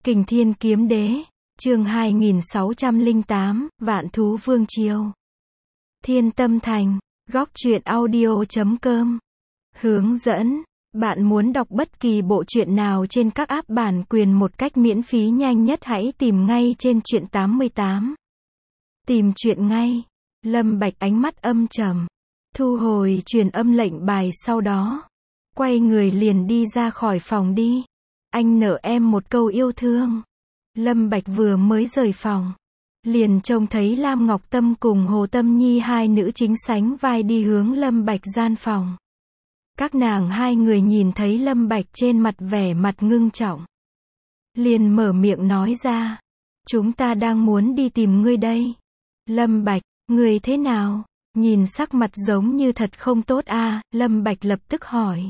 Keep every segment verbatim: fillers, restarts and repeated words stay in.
Kình Thiên Kiếm Đế, chương hai nghìn sáu trăm lẻ tám, Vạn Thú Vương Triều. Thiên Tâm Thành, góc truyện audio chấm com. Hướng dẫn, bạn muốn đọc bất kỳ bộ truyện nào trên các app bản quyền một cách miễn phí nhanh nhất hãy tìm ngay trên truyện tám mươi tám. Tìm truyện ngay. Lâm Bạch ánh mắt âm trầm, thu hồi truyền âm lệnh bài sau đó, quay người liền đi ra khỏi phòng đi. Anh nợ em một câu yêu thương. Lâm Bạch vừa mới rời phòng, liền trông thấy Lam Ngọc Tâm cùng Hồ Tâm Nhi hai nữ chính sánh vai đi hướng Lâm Bạch gian phòng. Các nàng hai người nhìn thấy Lâm Bạch trên mặt vẻ mặt ngưng trọng, liền mở miệng nói ra, chúng ta đang muốn đi tìm ngươi đây. Lâm Bạch, người thế nào? Nhìn sắc mặt giống như thật không tốt a. À, Lâm Bạch lập tức hỏi.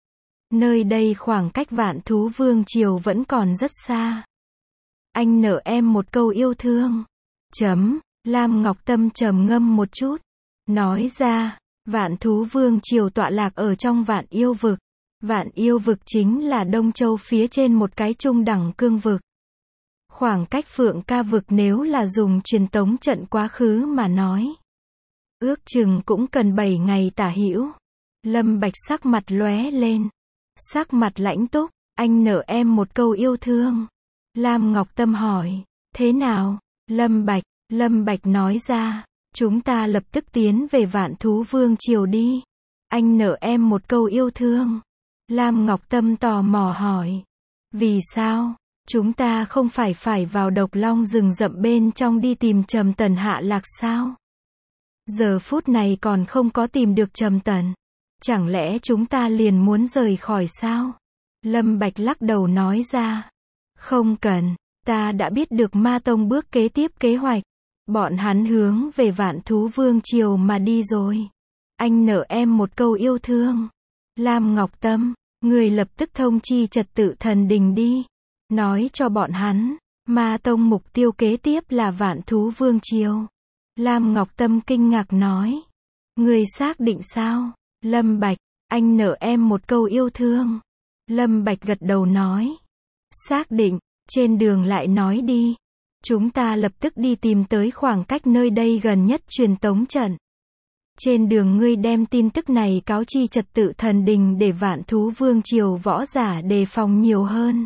Nơi đây khoảng cách Vạn Thú Vương Triều vẫn còn rất xa. Anh nợ em một câu yêu thương. Chấm, Lam Ngọc Tâm trầm ngâm một chút, nói ra, Vạn Thú Vương Triều tọa lạc ở trong Vạn Yêu Vực. Vạn Yêu Vực chính là Đông Châu phía trên một cái trung đẳng cương vực. Khoảng cách Phượng Ca Vực nếu là dùng truyền tống trận quá khứ mà nói, ước chừng cũng cần bảy ngày tả hữu. Lâm Bạch sắc mặt lóe lên, sắc mặt lãnh túc, anh nợ em một câu yêu thương. Lam Ngọc Tâm hỏi, thế nào? Lâm Bạch, Lâm Bạch nói ra, chúng ta lập tức tiến về Vạn Thú Vương Triều đi. Anh nợ em một câu yêu thương. Lam Ngọc Tâm tò mò hỏi, vì sao? Chúng ta không phải phải vào Độc Long rừng rậm bên trong đi tìm Trầm Tần hạ lạc sao? Giờ phút này còn không có tìm được Trầm Tần, chẳng lẽ chúng ta liền muốn rời khỏi sao? Lâm Bạch lắc đầu nói ra, không cần, ta đã biết được Ma Tông bước kế tiếp kế hoạch. Bọn hắn hướng về Vạn Thú Vương Triều mà đi rồi. Anh nợ em một câu yêu thương. Lam Ngọc Tâm, người lập tức thông chi trật tự thần đình đi. Nói cho bọn hắn, Ma Tông mục tiêu kế tiếp là Vạn Thú Vương Triều. Lam Ngọc Tâm kinh ngạc nói, người xác định sao? Lâm Bạch, anh nợ em một câu yêu thương. Lâm Bạch gật đầu nói, xác định, trên đường lại nói đi. Chúng ta lập tức đi tìm tới khoảng cách nơi đây gần nhất truyền tống trận. Trên đường ngươi đem tin tức này cáo chi trật tự thần đình để Vạn Thú Vương Triều võ giả đề phòng nhiều hơn.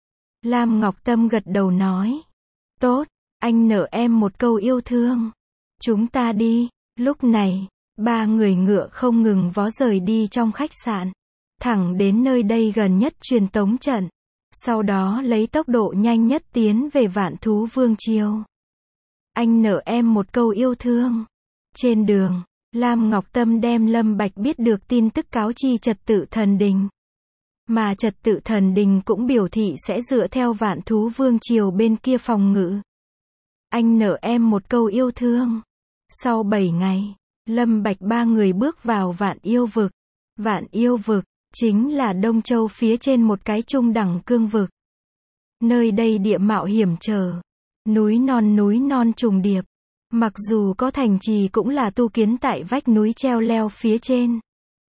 Lam Ngọc Tâm gật đầu nói, tốt, anh nợ em một câu yêu thương. Chúng ta đi. Lúc này, ba người ngựa không ngừng vó rời đi trong khách sạn, thẳng đến nơi đây gần nhất truyền tống trận. Sau đó lấy tốc độ nhanh nhất tiến về Vạn Thú Vương Triều. Anh nợ em một câu yêu thương. Trên đường, Lam Ngọc Tâm đem Lâm Bạch biết được tin tức cáo chi trật tự thần đình. Mà trật tự thần đình cũng biểu thị sẽ dựa theo Vạn Thú Vương Triều bên kia phòng ngự. Anh nợ em một câu yêu thương. Sau bảy ngày, Lâm Bạch ba người bước vào Vạn Yêu Vực. Vạn Yêu Vực chính là Đông Châu phía trên một cái trung đẳng cương vực. Nơi đây địa mạo hiểm trở, núi non núi non trùng điệp. Mặc dù có thành trì cũng là tu kiến tại vách núi treo leo phía trên.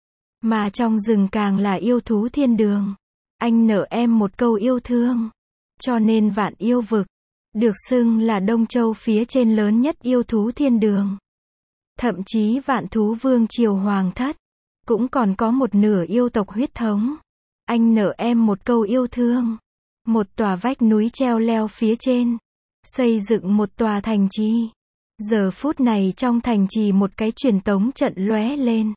Mà trong rừng càng là yêu thú thiên đường. Anh nợ em một câu yêu thương. Cho nên Vạn Yêu Vực được xưng là Đông Châu phía trên lớn nhất yêu thú thiên đường. Thậm chí Vạn Thú Vương Triều Hoàng thất cũng còn có một nửa yêu tộc huyết thống. Anh nợ em một câu yêu thương. Một tòa vách núi treo leo phía trên, xây dựng một tòa thành trì. Giờ phút này trong thành trì một cái truyền tống trận lóe lên.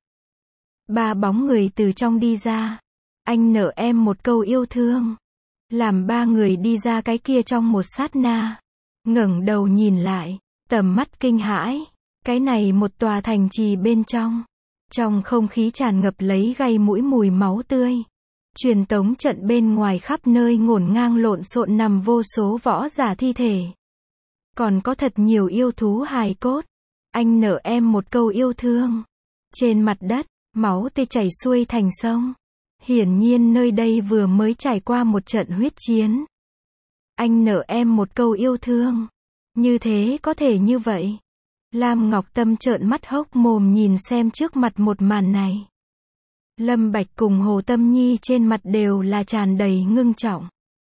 Ba bóng người từ trong đi ra. Anh nợ em một câu yêu thương. Làm ba người đi ra cái kia trong một sát na, ngẩng đầu nhìn lại, tầm mắt kinh hãi. Cái này một tòa thành trì bên trong, trong không khí tràn ngập lấy gây mũi mùi máu tươi. Truyền tống trận bên ngoài khắp nơi ngổn ngang lộn xộn nằm vô số võ giả thi thể. Còn có thật nhiều yêu thú hài cốt. Anh nợ em một câu yêu thương. Trên mặt đất, máu tươi chảy xuôi thành sông. Hiển nhiên nơi đây vừa mới trải qua một trận huyết chiến. Anh nợ em một câu yêu thương. Như thế có thể như vậy. Lam Ngọc Tâm trợn mắt hốc mồm nhìn xem trước mặt một màn này. Lâm Bạch cùng Hồ Tâm Nhi trên mặt đều là tràn đầy ngưng trọng.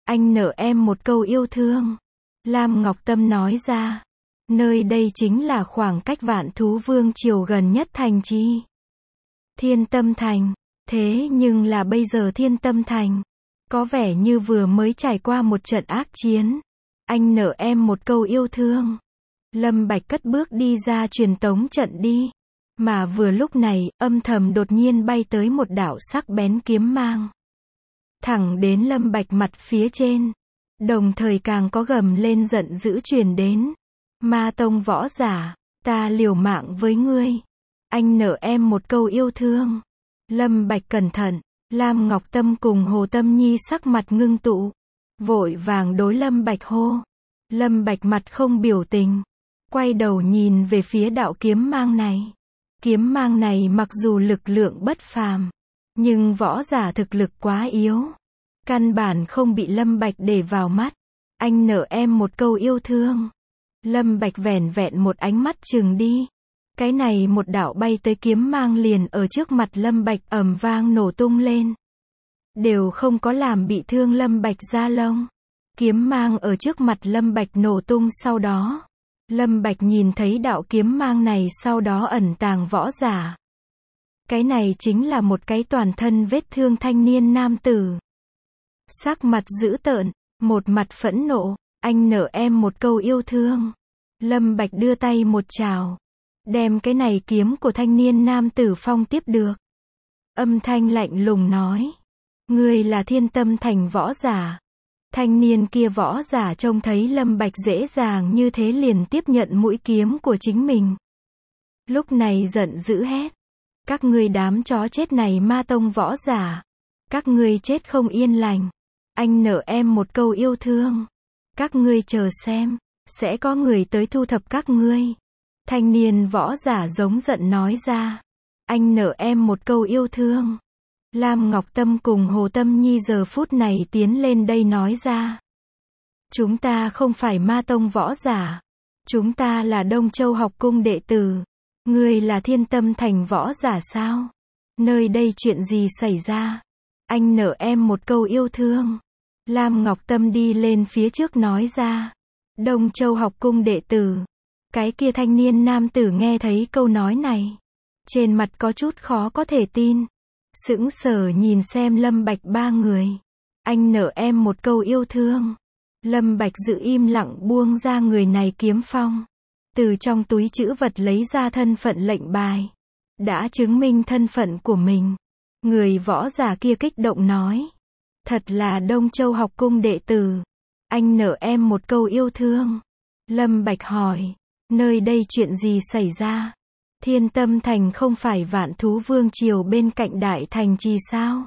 Anh nợ em một câu yêu thương. Lam Ngọc Tâm nói ra. Nơi đây chính là khoảng cách Vạn Thú Vương Triều gần nhất thành chi. Thiên Tâm Thành. Thế nhưng là bây giờ Thiên Tâm Thành có vẻ như vừa mới trải qua một trận ác chiến. Anh nợ em một câu yêu thương. Lâm Bạch cất bước đi ra truyền tống trận đi. Mà vừa lúc này, âm thầm đột nhiên bay tới một đạo sắc bén kiếm mang. Thẳng đến Lâm Bạch mặt phía trên. Đồng thời càng có gầm lên giận dữ truyền đến. Ma tông võ giả, ta liều mạng với ngươi. Anh nợ em một câu yêu thương. Lâm Bạch cẩn thận. Lam Ngọc Tâm cùng Hồ Tâm Nhi sắc mặt ngưng tụ. Vội vàng đối Lâm Bạch hô. Lâm Bạch mặt không biểu tình. Quay đầu nhìn về phía đạo kiếm mang này. Kiếm mang này mặc dù lực lượng bất phàm. Nhưng võ giả thực lực quá yếu. Căn bản không bị Lâm Bạch để vào mắt. Anh nợ em một câu yêu thương. Lâm Bạch vẻn vẹn một ánh mắt chừng đi. Cái này một đạo bay tới kiếm mang liền ở trước mặt Lâm Bạch ầm vang nổ tung lên. Đều không có làm bị thương Lâm Bạch da lông. Kiếm mang ở trước mặt Lâm Bạch nổ tung sau đó. Lâm Bạch nhìn thấy đạo kiếm mang này sau đó ẩn tàng võ giả. Cái này chính là một cái toàn thân vết thương thanh niên nam tử. Sắc mặt dữ tợn, một mặt phẫn nộ, anh nợ em một câu yêu thương. Lâm Bạch đưa tay một chào. Đem cái này kiếm của thanh niên nam tử phong tiếp được. Âm thanh lạnh lùng nói. Ngươi là Thiên Tâm Thành võ giả. Thanh niên kia võ giả trông thấy Lâm Bạch dễ dàng như thế liền tiếp nhận mũi kiếm của chính mình. Lúc này giận dữ hét. Các ngươi đám chó chết này ma tông võ giả. Các ngươi chết không yên lành. Anh nợ em một câu yêu thương. Các ngươi chờ xem. Sẽ có người tới thu thập các ngươi. Thanh niên võ giả giống giận nói ra. Anh nợ em một câu yêu thương. Lam Ngọc Tâm cùng Hồ Tâm Nhi giờ phút này tiến lên đây nói ra. Chúng ta không phải ma tông võ giả. Chúng ta là Đông Châu học cung đệ tử. Ngươi là Thiên Tâm Thành võ giả sao? Nơi đây chuyện gì xảy ra? Anh nợ em một câu yêu thương. Lam Ngọc Tâm đi lên phía trước nói ra. Đông Châu học cung đệ tử. Cái kia thanh niên nam tử nghe thấy câu nói này. Trên mặt có chút khó có thể tin. Sững sờ nhìn xem Lâm Bạch ba người. Anh nợ em một câu yêu thương. Lâm Bạch giữ im lặng buông ra người này kiếm phong. Từ trong túi trữ vật lấy ra thân phận lệnh bài. Đã chứng minh thân phận của mình. Người võ giả kia kích động nói. Thật là Đông Châu học cung đệ tử. Anh nợ em một câu yêu thương. Lâm Bạch hỏi. Nơi đây chuyện gì xảy ra? Thiên Tâm Thành không phải Vạn Thú Vương Triều bên cạnh Đại Thành Trì sao?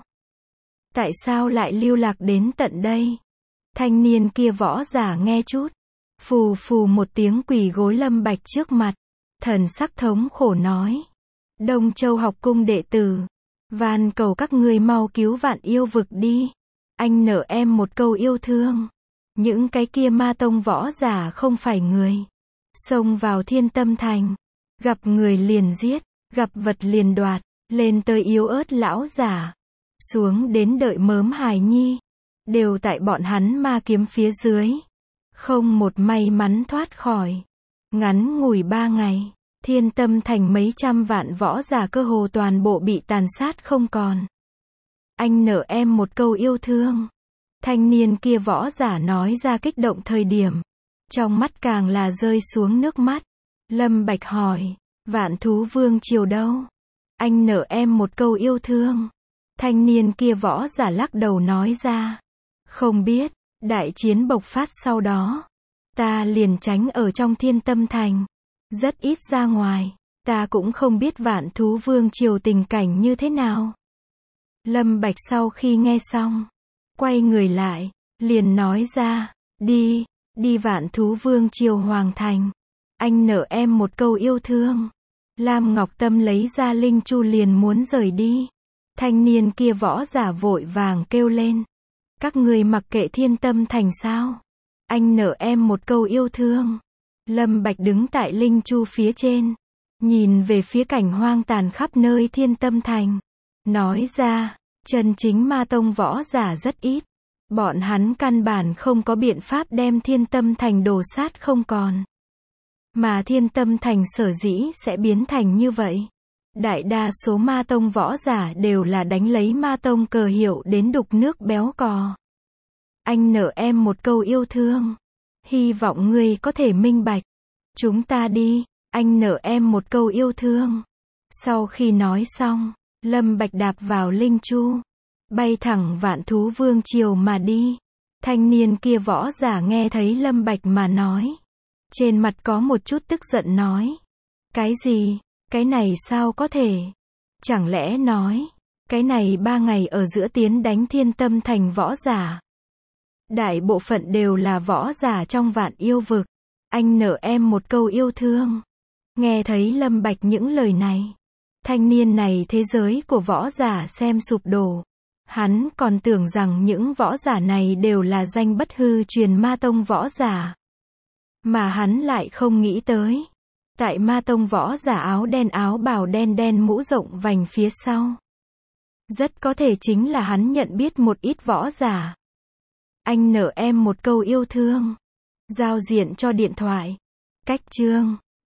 Tại sao lại lưu lạc đến tận đây? Thanh niên kia võ giả nghe chút. Phù phù một tiếng quỳ gối Lâm Bạch trước mặt. Thần sắc thống khổ nói. Đông Châu học cung đệ tử. Van cầu các ngươi mau cứu Vạn Yêu Vực đi. Anh nợ em một câu yêu thương. Những cái kia ma tông võ giả không phải người. Xông vào Thiên Tâm Thành. Gặp người liền giết. Gặp vật liền đoạt. Lên tới yếu ớt lão giả. Xuống đến đợi mớm hài nhi. Đều tại bọn hắn ma kiếm phía dưới. Không một may mắn thoát khỏi. Ngắn ngủi ba ngày. Thiên Tâm Thành mấy trăm vạn võ giả cơ hồ toàn bộ bị tàn sát không còn. Anh nợ em một câu yêu thương. Thanh niên kia võ giả nói ra kích động thời điểm. Trong mắt càng là rơi xuống nước mắt. Lâm Bạch hỏi. Vạn Thú Vương Triều đâu? Anh nợ em một câu yêu thương. Thanh niên kia võ giả lắc đầu nói ra. Không biết. Đại chiến bộc phát sau đó. Ta liền tránh ở trong Thiên Tâm Thành. Rất ít ra ngoài. Ta cũng không biết Vạn Thú Vương Triều tình cảnh như thế nào. Lâm Bạch sau khi nghe xong. Quay người lại. Liền nói ra. Đi. Đi Vạn Thú Vương Triều Hoàng Thành. Anh nợ em một câu yêu thương. Lam Ngọc Tâm lấy ra linh chu liền muốn rời đi. Thanh niên kia võ giả vội vàng kêu lên. Các người mặc kệ Thiên Tâm Thành sao? Anh nợ em một câu yêu thương. Lâm Bạch đứng tại linh chu phía trên. Nhìn về phía cảnh hoang tàn khắp nơi Thiên Tâm Thành. Nói ra, chân chính ma tông võ giả rất ít. Bọn hắn căn bản không có biện pháp đem Thiên Tâm Thành đổ sát không còn. Mà Thiên Tâm Thành sở dĩ sẽ biến thành như vậy. Đại đa số ma tông võ giả đều là đánh lấy ma tông cờ hiệu đến đục nước béo cò. Anh nợ em một câu yêu thương. Hy vọng ngươi có thể minh bạch. Chúng ta đi, anh nợ em một câu yêu thương. Sau khi nói xong, Lâm Bạch đạp vào linh chu, bay thẳng Vạn Thú Vương Triều mà đi. Thanh niên kia võ giả nghe thấy Lâm Bạch mà nói. Trên mặt có một chút tức giận nói. Cái gì? Cái này sao có thể? Chẳng lẽ nói, cái này ba ngày ở giữa tiến đánh Thiên Tâm Thành võ giả. Đại bộ phận đều là võ giả trong Vạn Yêu Vực. Anh nợ em một câu yêu thương. Nghe thấy Lâm Bạch những lời này. Thanh niên này thế giới của võ giả xem sụp đổ. Hắn còn tưởng rằng những võ giả này đều là danh bất hư truyền ma tông võ giả. Mà hắn lại không nghĩ tới. Tại ma tông võ giả áo đen áo bào đen đen mũ rộng vành phía sau. Rất có thể chính là hắn nhận biết một ít võ giả. Anh nợ em một câu yêu thương. Giao diện cho điện thoại. Cách chương